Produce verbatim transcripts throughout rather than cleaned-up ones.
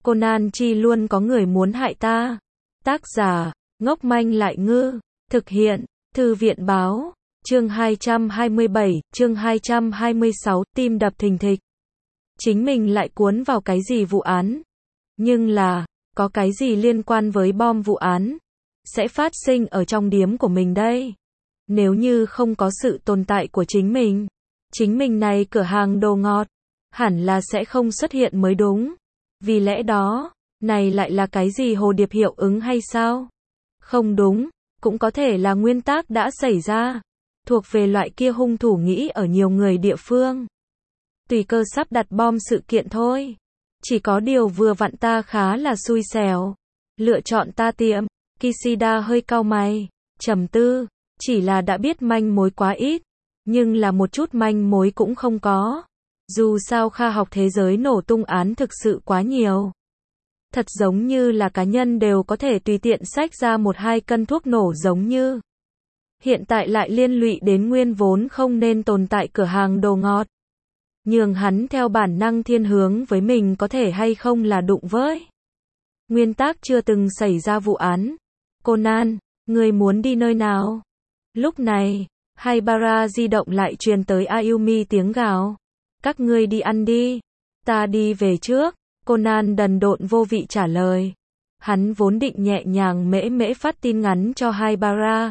Conan chi luôn có người muốn hại ta. Tác giả, ngốc manh lại ngư. Thực hiện, Thư viện báo. Chương hai trăm hai mươi bảy, chương hai trăm hai mươi sáu, tim đập thình thịch. Chính mình lại cuốn vào cái gì vụ án? Nhưng là, có cái gì liên quan với bom vụ án? Sẽ phát sinh ở trong điếm của mình đây. Nếu như không có sự tồn tại của chính mình, chính mình này cửa hàng đồ ngọt, hẳn là sẽ không xuất hiện mới đúng. Vì lẽ đó, này lại là cái gì hồ điệp hiệu ứng hay sao? Không đúng, cũng có thể là nguyên tắc đã xảy ra, thuộc về loại kia hung thủ nghĩ ở nhiều người địa phương. Tùy cơ sắp đặt bom sự kiện thôi. Chỉ có điều vừa vặn ta khá là xui xẻo. Lựa chọn ta tiệm. Kishida hơi cau mày, trầm tư, chỉ là đã biết manh mối quá ít, nhưng là một chút manh mối cũng không có. Dù sao khoa học thế giới nổ tung án thực sự quá nhiều. Thật giống như là cá nhân đều có thể tùy tiện xách ra một hai cân thuốc nổ giống như. Hiện tại lại liên lụy đến nguyên vốn không nên tồn tại cửa hàng đồ ngọt. Nhường hắn theo bản năng thiên hướng với mình có thể hay không là đụng với. Nguyên tắc chưa từng xảy ra vụ án. Conan, người muốn đi nơi nào? Lúc này, Haibara di động lại truyền tới Ayumi tiếng gào. Các ngươi đi ăn đi. Ta đi về trước. Conan đần độn vô vị trả lời. Hắn vốn định nhẹ nhàng mễ mễ phát tin ngắn cho Haibara.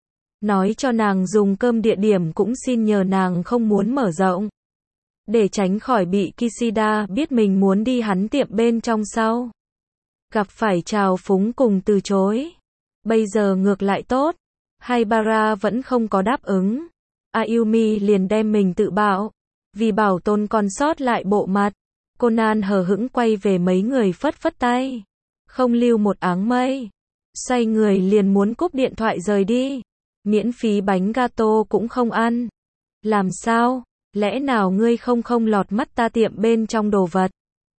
Nói cho nàng dùng cơm địa điểm cũng xin nhờ nàng không muốn mở rộng. Để tránh khỏi bị Kishida biết mình muốn đi hắn tiệm bên trong sau. Gặp phải trào phúng cùng từ chối. Bây giờ ngược lại tốt. Haibara vẫn không có đáp ứng. Ayumi liền đem mình tự bạo. Vì bảo tồn còn sót lại bộ mặt. Conan hờ hững quay về mấy người phất phất tay. Không lưu một áng mây. Xoay người liền muốn cúp điện thoại rời đi. Miễn phí bánh gato cũng không ăn. Làm sao? Lẽ nào ngươi không không lọt mắt ta tiệm bên trong đồ vật?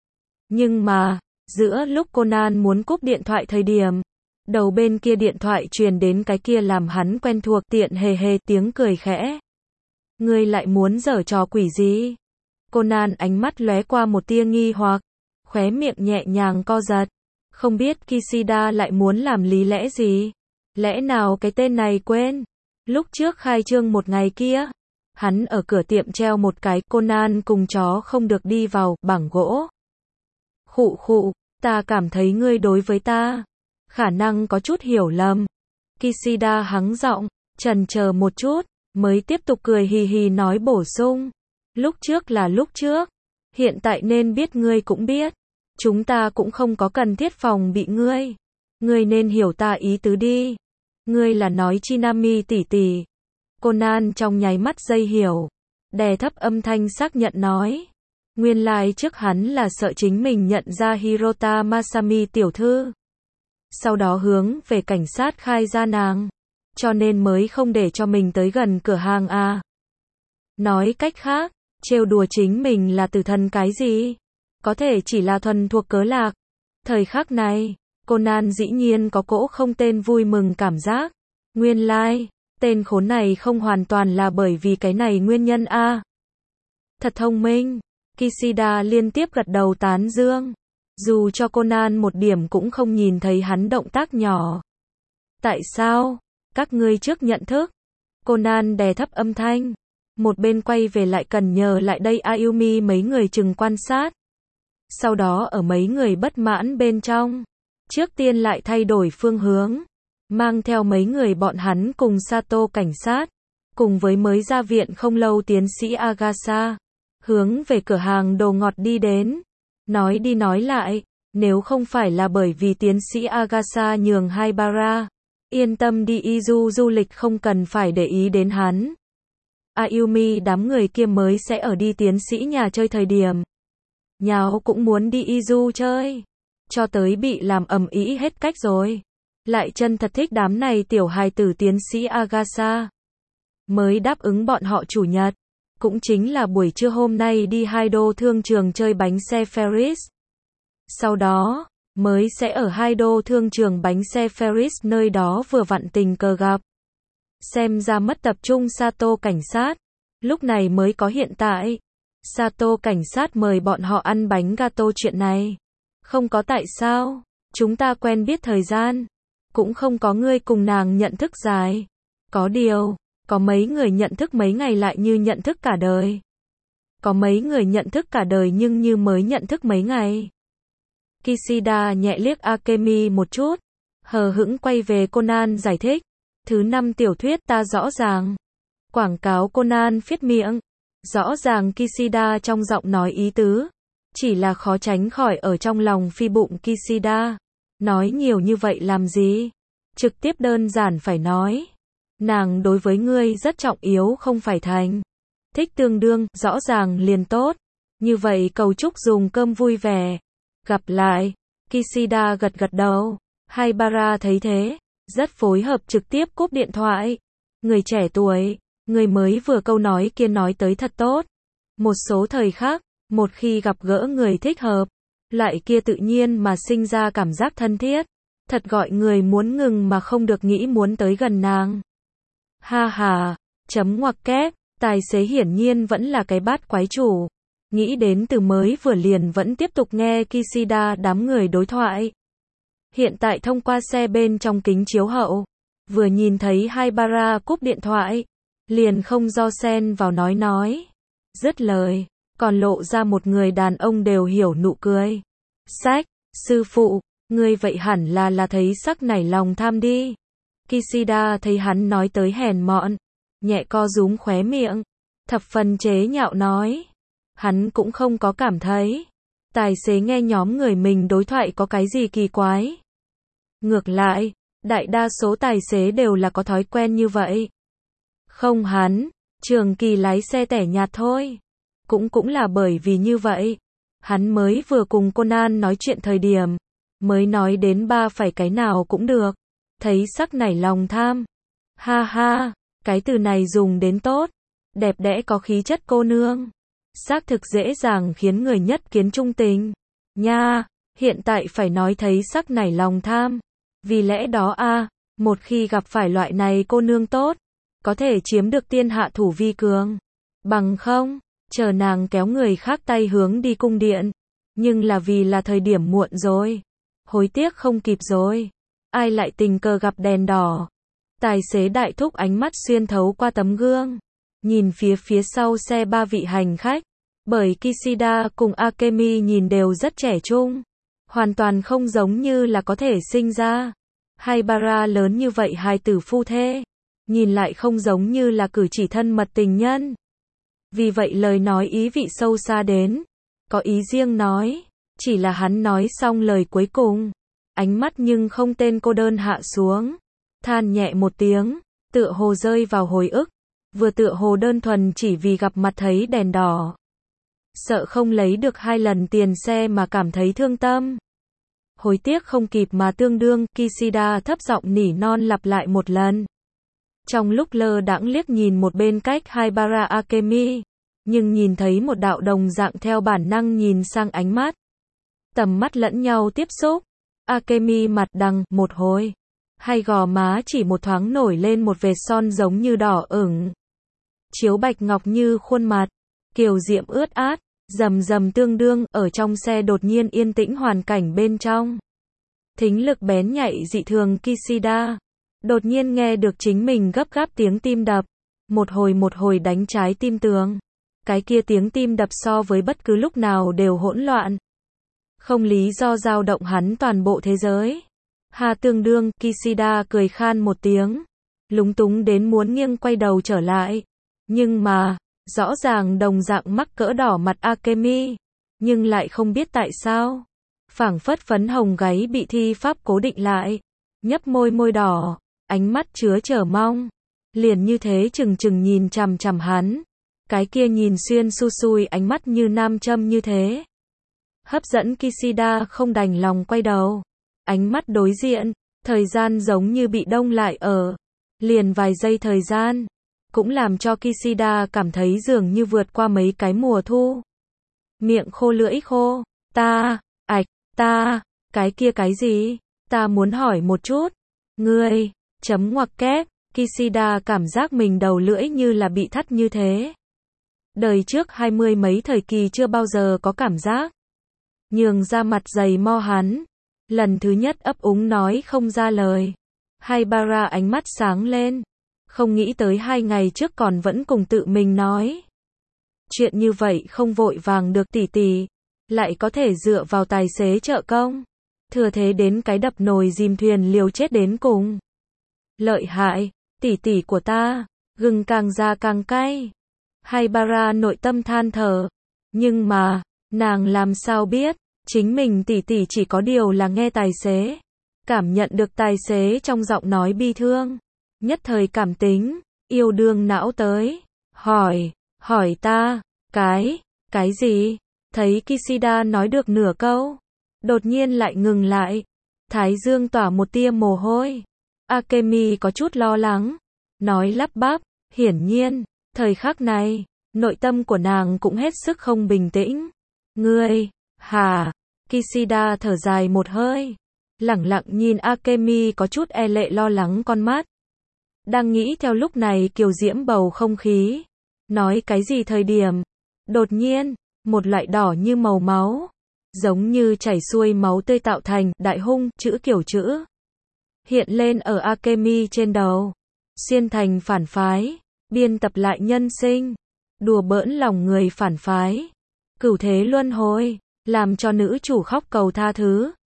Nhưng mà, giữa lúc Conan muốn cúp điện thoại thời điểm, đầu bên kia điện thoại truyền đến cái kia làm hắn quen thuộc tiện hề hề tiếng cười khẽ. Ngươi lại muốn giở trò quỷ gì? Conan ánh mắt lóe qua một tia nghi hoặc, khóe miệng nhẹ nhàng co giật. Không biết Kishida lại muốn làm lý lẽ gì? Lẽ nào cái tên này quên? Lúc trước khai trương một ngày kia, hắn ở cửa tiệm treo một cái Conan cùng chó không được đi vào bảng gỗ. Khụ khụ, ta cảm thấy ngươi đối với ta khả năng có chút hiểu lầm. Kishida hắng giọng, chần chờ một chút, mới tiếp tục cười hì hì nói bổ sung. Lúc trước là lúc trước, hiện tại nên biết ngươi cũng biết. Chúng ta cũng không có cần thiết phòng bị ngươi. Ngươi nên hiểu ta ý tứ đi. Ngươi là nói Chinami tỷ tỷ. Conan trong nháy mắt dây hiểu. Đè thấp âm thanh xác nhận nói. Nguyên lai trước hắn là sợ chính mình nhận ra Hirota Masami tiểu thư. Sau đó hướng về cảnh sát khai ra nàng. Cho nên mới không để cho mình tới gần cửa hàng à. Nói cách khác, trêu đùa chính mình là tử thần cái gì? Có thể chỉ là thuần thuộc cớ lạc. Thời khắc này, Conan dĩ nhiên có cỗ không tên vui mừng cảm giác. Nguyên lai, tên khốn này không hoàn toàn là bởi vì cái này nguyên nhân a. À. Thật thông minh. Kishida liên tiếp gật đầu tán dương. Dù cho Conan một điểm cũng không nhìn thấy hắn động tác nhỏ. Tại sao? Các ngươi trước nhận thức. Conan đè thấp âm thanh. Một bên quay về lại cần nhờ lại đây Ayumi mấy người chừng quan sát. Sau đó ở mấy người bất mãn bên trong. Trước tiên lại thay đổi phương hướng. Mang theo mấy người bọn hắn cùng Sato cảnh sát. Cùng với mới ra viện không lâu tiến sĩ Agasa. Hướng về cửa hàng đồ ngọt đi đến. Nói đi nói lại. Nếu không phải là bởi vì tiến sĩ Agasa nhường Haibara. Yên tâm đi Izu du lịch không cần phải để ý đến hắn. Ayumi đám người kia mới sẽ ở đi tiến sĩ nhà chơi thời điểm. Nháo cũng muốn đi Izu chơi. Cho tới bị làm ầm ĩ hết cách rồi. Lại chân thật thích đám này tiểu hài tử tiến sĩ Agasa. Mới đáp ứng bọn họ chủ nhật. Cũng chính là buổi trưa hôm nay đi hai đô thương trường chơi bánh xe Ferris. Sau đó, mới sẽ ở hai đô thương trường bánh xe Ferris nơi đó vừa vặn tình cờ gặp. Xem ra mất tập trung Sato cảnh sát. Lúc này mới có hiện tại. Sato cảnh sát mời bọn họ ăn bánh gato chuyện này. Không có tại sao. Chúng ta quen biết thời gian. Cũng không có ngươi cùng nàng nhận thức dài. Có điều, có mấy người nhận thức mấy ngày lại như nhận thức cả đời. Có mấy người nhận thức cả đời nhưng như mới nhận thức mấy ngày. Kishida nhẹ liếc Akemi một chút. Hờ hững quay về Conan giải thích. Thứ năm tiểu thuyết ta rõ ràng. Quảng cáo Conan phiết miệng. Rõ ràng Kishida trong giọng nói ý tứ. Chỉ là khó tránh khỏi ở trong lòng phi bụng Kishida. Nói nhiều như vậy làm gì? Trực tiếp đơn giản phải nói. Nàng đối với ngươi rất trọng yếu không phải thành. Thích tương đương, rõ ràng liền tốt. Như vậy cầu chúc dùng cơm vui vẻ. Gặp lại. Kishida gật gật đầu. Haibara thấy thế. Rất phối hợp trực tiếp cúp điện thoại. Người trẻ tuổi. Người mới vừa câu nói kia nói tới thật tốt. Một số thời khác. Một khi gặp gỡ người thích hợp. Loại kia tự nhiên mà sinh ra cảm giác thân thiết. Thật gọi người muốn ngừng mà không được nghĩ muốn tới gần nàng. Ha ha. Chấm ngoặc kép. Tài xế hiển nhiên vẫn là cái bát quái chủ. Nghĩ đến từ mới vừa liền vẫn tiếp tục nghe Kishida đám người đối thoại. Hiện tại thông qua xe bên trong kính chiếu hậu. Vừa nhìn thấy Haibara cúp điện thoại. Liền không do xen vào nói nói. Dứt lời. Còn lộ ra một người đàn ông đều hiểu nụ cười. Sách, sư phụ, ngươi vậy hẳn là là thấy sắc nảy lòng tham đi. Kishida thấy hắn nói tới hèn mọn. Nhẹ co rúm khóe miệng. Thập phần chế nhạo nói. Hắn cũng không có cảm thấy. Tài xế nghe nhóm người mình đối thoại có cái gì kỳ quái. Ngược lại, đại đa số tài xế đều là có thói quen như vậy. Không hắn, trường kỳ lái xe tẻ nhạt thôi. Cũng cũng là bởi vì như vậy. Hắn mới vừa cùng Conan nói chuyện thời điểm. Mới nói đến ba phải cái nào cũng được. Thấy sắc nảy lòng tham. Ha ha, cái từ này dùng đến tốt. Đẹp đẽ có khí chất cô nương. Xác thực dễ dàng khiến người nhất kiến trung tình. Nha, hiện tại phải nói thấy sắc nảy lòng tham. Vì lẽ đó a, một khi gặp phải loại này cô nương tốt. Có thể chiếm được tiên hạ thủ vi cường. Bằng không. Chờ nàng kéo người khác tay hướng đi cung điện. Nhưng là vì là thời điểm muộn rồi. Hối tiếc không kịp rồi. Ai lại tình cờ gặp đèn đỏ. Tài xế đại thúc ánh mắt xuyên thấu qua tấm gương. Nhìn phía phía sau xe ba vị hành khách. Bởi Kishida cùng Akemi nhìn đều rất trẻ trung. Hoàn toàn không giống như là có thể sinh ra. Haibara lớn như vậy hai tử phu thê. Nhìn lại không giống như là cử chỉ thân mật tình nhân. Vì vậy lời nói ý vị sâu xa đến. Có ý riêng nói. Chỉ là hắn nói xong lời cuối cùng. Ánh mắt nhưng không tên cô đơn hạ xuống. Than nhẹ một tiếng. Tựa hồ rơi vào hồi ức. Vừa tựa hồ đơn thuần chỉ vì gặp mặt thấy đèn đỏ. Sợ không lấy được hai lần tiền xe mà cảm thấy thương tâm. Hối tiếc không kịp mà tương đương. Kishida thấp giọng nỉ non lặp lại một lần. Trong lúc lơ đãng liếc nhìn một bên cách Haibara Akemi. Nhưng nhìn thấy một đạo đồng dạng theo bản năng nhìn sang ánh mắt. Tầm mắt lẫn nhau tiếp xúc. Akemi mặt đằng một hồi. Hai gò má chỉ một thoáng nổi lên một vệt son giống như đỏ ửng. Chiếu bạch ngọc như khuôn mặt. Kiều diệm ướt át. Rầm rầm tương đương ở trong xe đột nhiên yên tĩnh hoàn cảnh bên trong. Thính lực bén nhạy dị thường Kishida. Đột nhiên nghe được chính mình gấp gáp tiếng tim đập. Một hồi một hồi đánh trái tim tường. Cái kia tiếng tim đập so với bất cứ lúc nào đều hỗn loạn. Không lý do dao động hắn toàn bộ thế giới. Hà tương đương, Kishida cười khan một tiếng. Lúng túng đến muốn nghiêng quay đầu trở lại. Nhưng mà, rõ ràng đồng dạng mắc cỡ đỏ mặt Akemi. Nhưng lại không biết tại sao. Phảng phất phấn hồng gáy bị thi pháp cố định lại. Nhấp môi môi đỏ. Ánh mắt chứa chờ mong. Liền như thế chừng chừng nhìn chằm chằm hắn. Cái kia nhìn xuyên su sui ánh mắt như nam châm như thế. Hấp dẫn Kishida không đành lòng quay đầu. Ánh mắt đối diện. Thời gian giống như bị đông lại ở. Liền vài giây thời gian. Cũng làm cho Kishida cảm thấy dường như vượt qua mấy cái mùa thu. Miệng khô lưỡi khô. Ta, ạch, ta, cái kia cái gì? Ta muốn hỏi một chút. Ngươi, chấm ngoặc kép. Kishida cảm giác mình đầu lưỡi như là bị thắt như thế. Đời trước hai mươi mấy thời kỳ chưa bao giờ có cảm giác. nhường ra mặt dày mo hắn. Lần thứ nhất ấp úng nói không ra lời. Haibara ánh mắt sáng lên. Không nghĩ tới hai ngày trước còn vẫn cùng tự mình nói. Chuyện như vậy không vội vàng được tỷ tỷ. Lại có thể dựa vào tài xế trợ công. Thừa thế đến cái đập nồi dìm thuyền liều chết đến cùng. Lợi hại, tỷ tỷ của ta, gừng càng già càng cay. Haibara nội tâm than thở. Nhưng mà, nàng làm sao biết, chính mình tỷ tỷ chỉ có điều là nghe tài xế. Cảm nhận được tài xế trong giọng nói bi thương. Nhất thời cảm tính, yêu đương não tới. Hỏi, hỏi ta, cái, cái gì? Thấy Kishida nói được nửa câu. Đột nhiên lại ngừng lại. Thái dương tỏa một tia mồ hôi. Akemi có chút lo lắng. Nói lắp bắp, hiển nhiên, thời khắc này, nội tâm của nàng cũng hết sức không bình tĩnh. Ngươi, hả? Kishida thở dài một hơi. Lẳng lặng nhìn Akemi có chút e lệ lo lắng con mắt. Đang nghĩ theo lúc này kiều diễm bầu không khí. Nói cái gì thời điểm? Đột nhiên, một loại đỏ như màu máu. Giống như chảy xuôi máu tươi tạo thành đại hung, chữ kiểu chữ. Hiện lên ở Akemi trên đầu. Xuyên thành phản phái. Biên tập lại nhân sinh. Đùa bỡn lòng người phản phái. Cửu thế luân hồi. Làm cho nữ chủ khóc cầu tha thứ.